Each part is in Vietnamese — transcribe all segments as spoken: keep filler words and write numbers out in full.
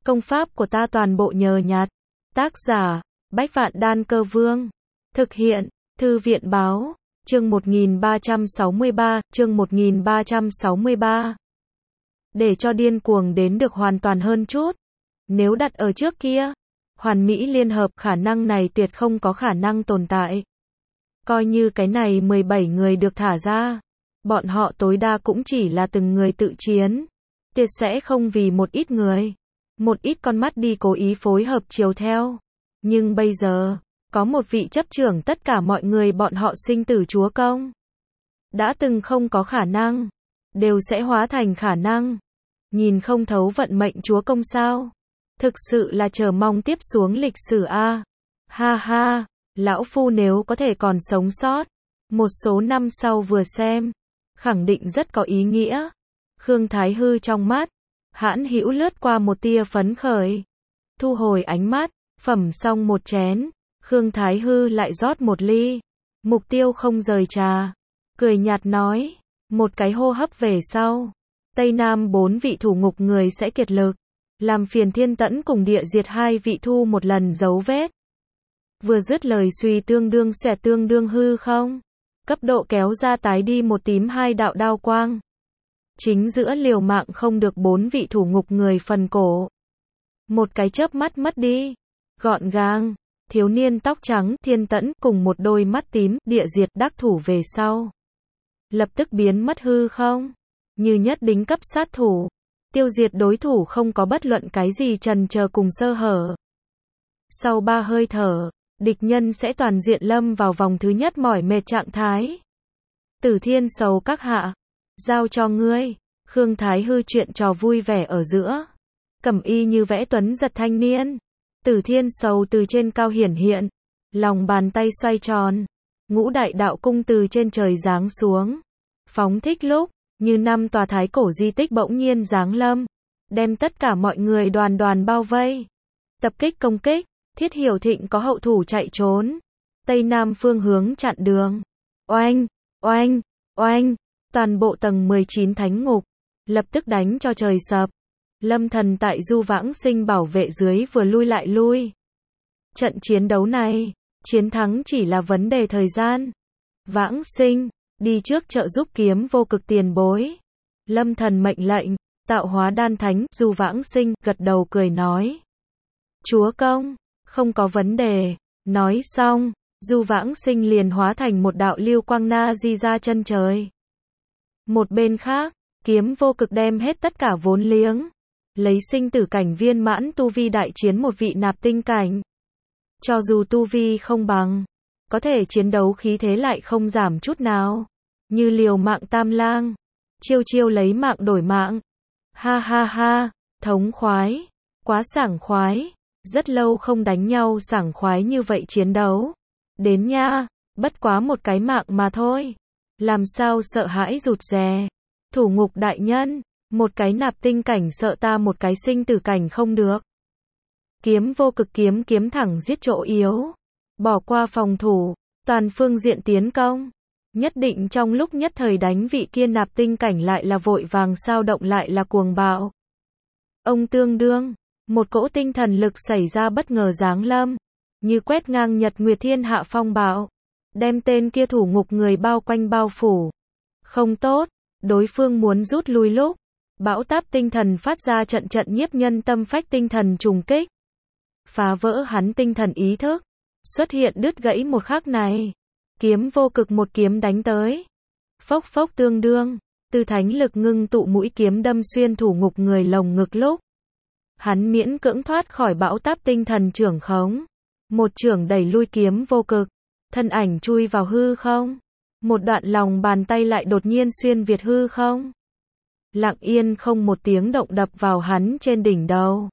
Công pháp của ta toàn bộ nhờ nhặt. Tác giả, Bách Vạn Đan Cơ Vương. Thực hiện, Thư viện báo, chương một nghìn ba trăm sáu mươi ba, chương một nghìn ba trăm sáu mươi ba. Để cho điên cuồng đến được hoàn toàn hơn chút. Nếu đặt ở trước kia, Hoàn Mỹ Liên Hợp khả năng này tuyệt không có khả năng tồn tại. Coi như cái này mười bảy người được thả ra, bọn họ tối đa cũng chỉ là từng người tự chiến. Tuyệt sẽ không vì một ít người, một ít con mắt đi cố ý phối hợp chiều theo. Nhưng bây giờ, có một vị chấp trưởng tất cả mọi người bọn họ sinh tử chúa công. Đã từng không có khả năng, đều sẽ hóa thành khả năng. Nhìn không thấu vận mệnh chúa công sao? Thực sự là chờ mong tiếp xuống lịch sử a. Ha ha, lão phu nếu có thể còn sống sót, một số năm sau vừa xem, khẳng định rất có ý nghĩa. Khương Thái Hư trong mắt, hãn hữu lướt qua một tia phấn khởi. Thu hồi ánh mắt, phẩm xong một chén, Khương Thái Hư lại rót một ly. Mục tiêu không rời trà, cười nhạt nói, một cái hô hấp về sau, Tây Nam bốn vị thủ ngục người sẽ kiệt lực, làm phiền Thiên Tẫn cùng Địa Diệt hai vị thu một lần dấu vết. Vừa dứt lời suy tương đương xòe tương đương hư không, cấp độ kéo ra tái đi một tím hai đạo đao quang. Chính giữa liều mạng không được bốn vị thủ ngục người phần cổ. Một cái chớp mắt mất đi, gọn gàng, thiếu niên tóc trắng Thiên Tẫn cùng một đôi mắt tím Địa Diệt đắc thủ về sau. Lập tức biến mất hư không, như nhất đính cấp sát thủ, tiêu diệt đối thủ không có bất luận cái gì chần chờ cùng sơ hở. Sau ba hơi thở, địch nhân sẽ toàn diện lâm vào vòng thứ nhất mỏi mệt trạng thái. Tử Thiên Sầu các hạ, giao cho ngươi. Khương Thái Hư chuyện trò vui vẻ ở giữa. Cẩm y như vẽ tuấn giật thanh niên. Tử Thiên Sầu từ trên cao hiển hiện, lòng bàn tay xoay tròn, ngũ đại đạo cung từ trên trời giáng xuống, phóng thích lúc, như năm tòa thái cổ di tích bỗng nhiên giáng lâm, đem tất cả mọi người đoàn đoàn bao vây. Tập kích công kích, Thiết Hiểu Thịnh có hậu thủ chạy trốn, Tây Nam phương hướng chặn đường. Oanh, oanh, oanh, toàn bộ tầng mười chín thánh ngục, lập tức đánh cho trời sập. Lâm Thần tại Du Vãng Sinh bảo vệ dưới vừa lui lại lui. Trận chiến đấu này, chiến thắng chỉ là vấn đề thời gian. Vãng Sinh, đi trước trợ giúp Kiếm Vô Cực tiền bối. Lâm Thần mệnh lệnh, tạo hóa đan thánh. Du Vãng Sinh gật đầu cười nói, chúa công, không có vấn đề. Nói xong, Du Vãng Sinh liền hóa thành một đạo lưu quang na di ra chân trời. Một bên khác, Kiếm Vô Cực đem hết tất cả vốn liếng, lấy sinh tử cảnh viên mãn tu vi đại chiến một vị nạp tinh cảnh. Cho dù tu vi không bằng, có thể chiến đấu khí thế lại không giảm chút nào, như liều mạng tam lang, chiêu chiêu lấy mạng đổi mạng. Ha ha ha, thống khoái, quá sảng khoái, rất lâu không đánh nhau sảng khoái như vậy chiến đấu. Đến nha, bất quá một cái mạng mà thôi, làm sao sợ hãi rụt rè. Thủ ngục đại nhân, một cái nạp tinh cảnh sợ ta một cái sinh tử cảnh không được. Kiếm Vô Cực kiếm kiếm thẳng giết chỗ yếu, bỏ qua phòng thủ, toàn phương diện tiến công. Nhất định trong lúc nhất thời đánh vị kia nạp tinh cảnh lại là vội vàng sao động lại là cuồng bạo. Ông tương đương, một cỗ tinh thần lực xảy ra bất ngờ giáng lâm, như quét ngang nhật nguyệt thiên hạ phong bạo, đem tên kia thủ ngục người bao quanh bao phủ. Không tốt, đối phương muốn rút lui lúc, bão táp tinh thần phát ra trận trận nhiếp nhân tâm phách tinh thần trùng kích, phá vỡ hắn tinh thần ý thức, xuất hiện đứt gãy một khắc này. Kiếm Vô Cực một kiếm đánh tới, phốc phốc tương đương, từ thánh lực ngưng tụ mũi kiếm đâm xuyên thủ ngục người lồng ngực lúc, hắn miễn cưỡng thoát khỏi bão táp tinh thần trưởng khống, một chưởng đẩy lui Kiếm Vô Cực, thân ảnh chui vào hư không, một đoạn lòng bàn tay lại đột nhiên xuyên việt hư không, lặng yên không một tiếng động đập vào hắn trên đỉnh đầu.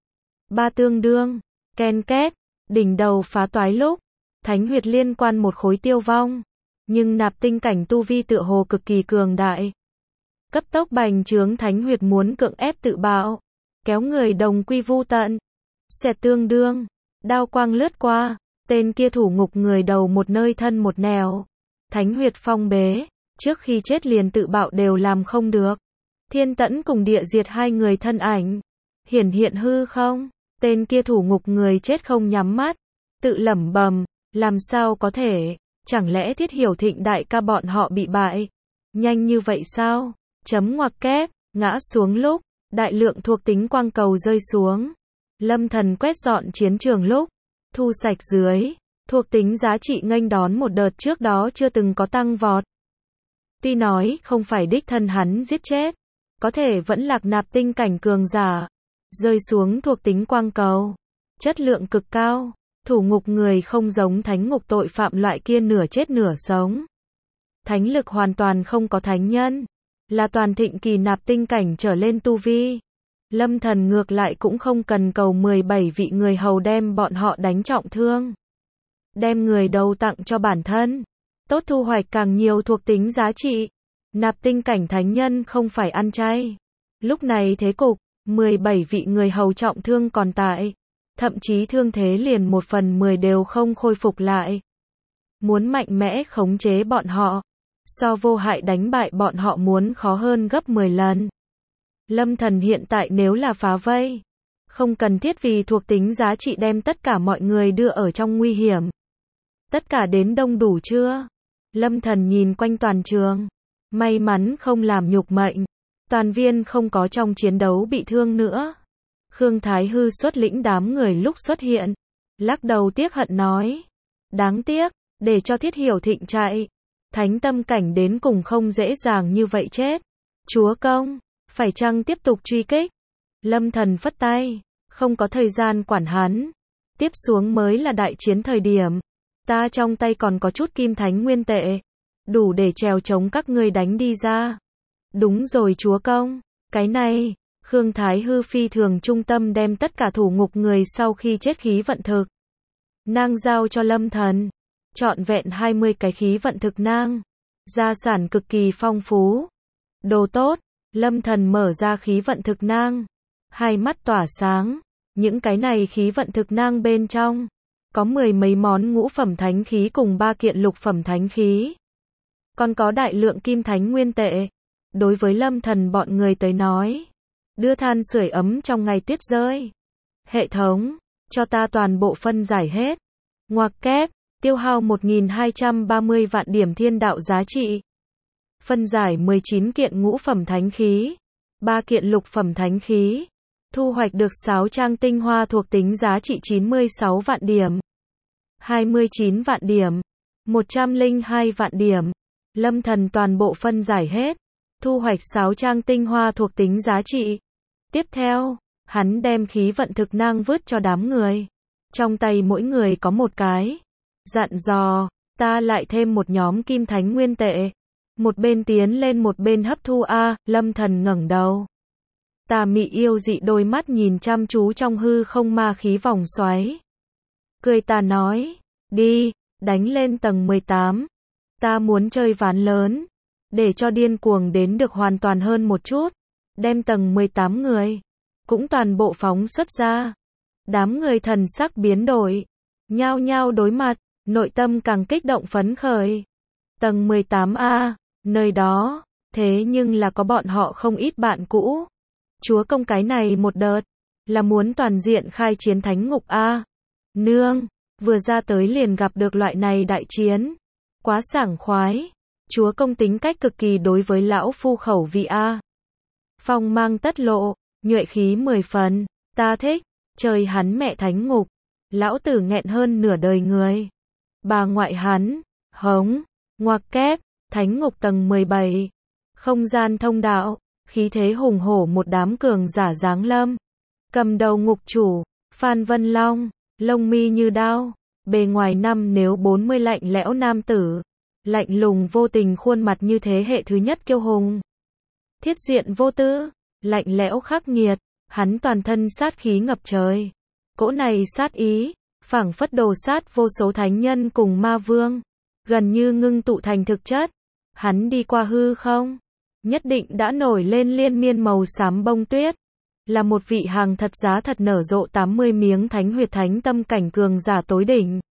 Ba tương đương, ken két, đỉnh đầu phá toái lúc, thánh huyệt liên quan một khối tiêu vong, nhưng nạp tinh cảnh tu vi tựa hồ cực kỳ cường đại, cấp tốc bành trướng thánh huyệt muốn cưỡng ép tự bạo, kéo người đồng quy vu tận. Xẹt tương đương, đao quang lướt qua, tên kia thủ ngục người đầu một nơi thân một nẻo, thánh huyệt phong bế, trước khi chết liền tự bạo đều làm không được. Thiên Tẫn cùng Địa Diệt hai người thân ảnh, hiển hiện hư không? Tên kia thủ ngục người chết không nhắm mắt, tự lẩm bẩm, làm sao có thể, chẳng lẽ Thiết Hiểu Thịnh đại ca bọn họ bị bại? Nhanh như vậy sao? Chấm ngoặc kép, ngã xuống lúc, đại lượng thuộc tính quang cầu rơi xuống. Lâm Thần quét dọn chiến trường lúc, thu sạch dưới, thuộc tính giá trị nghênh đón một đợt trước đó chưa từng có tăng vọt. Tuy nói không phải đích thân hắn giết chết, có thể vẫn lạc nạp tinh cảnh cường giả, rơi xuống thuộc tính quang cầu, chất lượng cực cao, thủ ngục người không giống thánh ngục tội phạm loại kia nửa chết nửa sống. Thánh lực hoàn toàn không có thánh nhân, là toàn thịnh kỳ nạp tinh cảnh trở lên tu vi. Lâm Thần ngược lại cũng không cần cầu mười bảy vị người hầu đem bọn họ đánh trọng thương. Đem người đầu tặng cho bản thân, tốt thu hoạch càng nhiều thuộc tính giá trị. Nạp tinh cảnh thánh nhân không phải ăn chay. Lúc này thế cục, mười bảy vị người hầu trọng thương còn tại, thậm chí thương thế liền một phần mười đều không khôi phục lại. Muốn mạnh mẽ khống chế bọn họ, so vô hại đánh bại bọn họ muốn khó hơn gấp mười lần. Lâm Thần hiện tại nếu là phá vây, không cần thiết vì thuộc tính giá trị đem tất cả mọi người đưa ở trong nguy hiểm. Tất cả đến đông đủ chưa? Lâm Thần nhìn quanh toàn trường, may mắn không làm nhục mệnh, toàn viên không có trong chiến đấu bị thương nữa. Khương Thái Hư xuất lĩnh đám người lúc xuất hiện, lắc đầu tiếc hận nói, đáng tiếc, để cho Thiết Hiểu Thịnh chạy, thánh tâm cảnh đến cùng không dễ dàng như vậy chết. Chúa công, phải chăng tiếp tục truy kích? Lâm Thần phất tay, không có thời gian quản hắn, tiếp xuống mới là đại chiến thời điểm. Ta trong tay còn có chút kim thánh nguyên tệ, đủ để trèo chống các ngươi đánh đi ra. Đúng rồi chúa công, cái này, Khương Thái Hư phi thường trung tâm đem tất cả thủ ngục người sau khi chết khí vận thực nang giao cho Lâm Thần, trọn vẹn hai mươi cái khí vận thực nang, gia sản cực kỳ phong phú. Đồ tốt, Lâm Thần mở ra khí vận thực nang, hai mắt tỏa sáng, những cái này khí vận thực nang bên trong có mười mấy món ngũ phẩm thánh khí cùng ba kiện lục phẩm thánh khí. Còn có đại lượng kim thánh nguyên tệ. Đối với Lâm Thần bọn người tới nói, đưa than sưởi ấm trong ngày tuyết rơi. Hệ thống, cho ta toàn bộ phân giải hết. Ngoặc kép, tiêu hao một nghìn hai trăm ba mươi vạn điểm thiên đạo giá trị. Phân giải mười chín kiện ngũ phẩm thánh khí, ba kiện lục phẩm thánh khí. Thu hoạch được sáu trang tinh hoa thuộc tính giá trị chín mươi sáu vạn điểm, hai mươi chín vạn điểm, một trăm lẻ hai vạn điểm. Lâm Thần toàn bộ phân giải hết, thu hoạch sáu trang tinh hoa thuộc tính giá trị. Tiếp theo, hắn đem khí vận thực năng vứt cho đám người. Trong tay mỗi người có một cái. Dặn dò, ta lại thêm một nhóm kim thánh nguyên tệ. Một bên tiến lên một bên hấp thu a, Lâm Thần ngẩng đầu. Tà mị yêu dị đôi mắt nhìn chăm chú trong hư không ma khí vòng xoáy. Cười ta nói, đi, đánh lên tầng mười tám. Ta muốn chơi ván lớn, để cho điên cuồng đến được hoàn toàn hơn một chút. Đem tầng mười tám người, cũng toàn bộ phóng xuất ra. Đám người thần sắc biến đổi, nhao nhao đối mặt, nội tâm càng kích động phấn khởi. Tầng mười tám A, nơi đó, thế nhưng là có bọn họ không ít bạn cũ. Chúa công cái này một đợt, là muốn toàn diện khai chiến thánh ngục A. Nương, vừa ra tới liền gặp được loại này đại chiến. Quá sảng khoái. Chúa công tính cách cực kỳ đối với lão phu khẩu vị A. Phong mang tất lộ, nhuệ khí mười phần, ta thích, trời hắn mẹ thánh ngục. Lão tử nghẹn hơn nửa đời người. Bà ngoại hắn, hống, ngoặc kép, thánh ngục tầng mười bảy. Không gian thông đạo, khí thế hùng hổ một đám cường giả giáng lâm. Cầm đầu ngục chủ, Phan Vân Long, lông mi như đao, bề ngoài năm nếu bốn mươi lạnh lẽo nam tử. Lạnh lùng vô tình khuôn mặt như thế hệ thứ nhất kiêu hùng. Thiết diện vô tư, lạnh lẽo khắc nghiệt, hắn toàn thân sát khí ngập trời. Cỗ này sát ý, phảng phất đồ sát vô số thánh nhân cùng ma vương, gần như ngưng tụ thành thực chất. Hắn đi qua hư không, nhất định đã nổi lên liên miên màu xám bông tuyết, là một vị hàng thật giá thật nở rộ tám mươi miếng thánh huyệt thánh tâm cảnh cường giả tối đỉnh.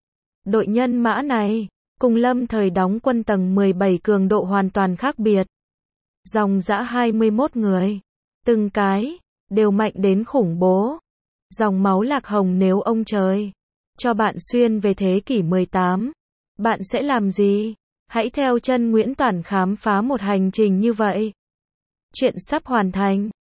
Đội nhân mã này, cùng Lâm thời đóng quân tầng mười bảy cường độ hoàn toàn khác biệt. Dòng dã hai mươi mốt người, từng cái, đều mạnh đến khủng bố. Dòng máu lạc hồng nếu ông trời cho bạn xuyên về thế kỷ mười tám, bạn sẽ làm gì? Hãy theo chân Nguyễn Toản khám phá một hành trình như vậy. Chuyện sắp hoàn thành.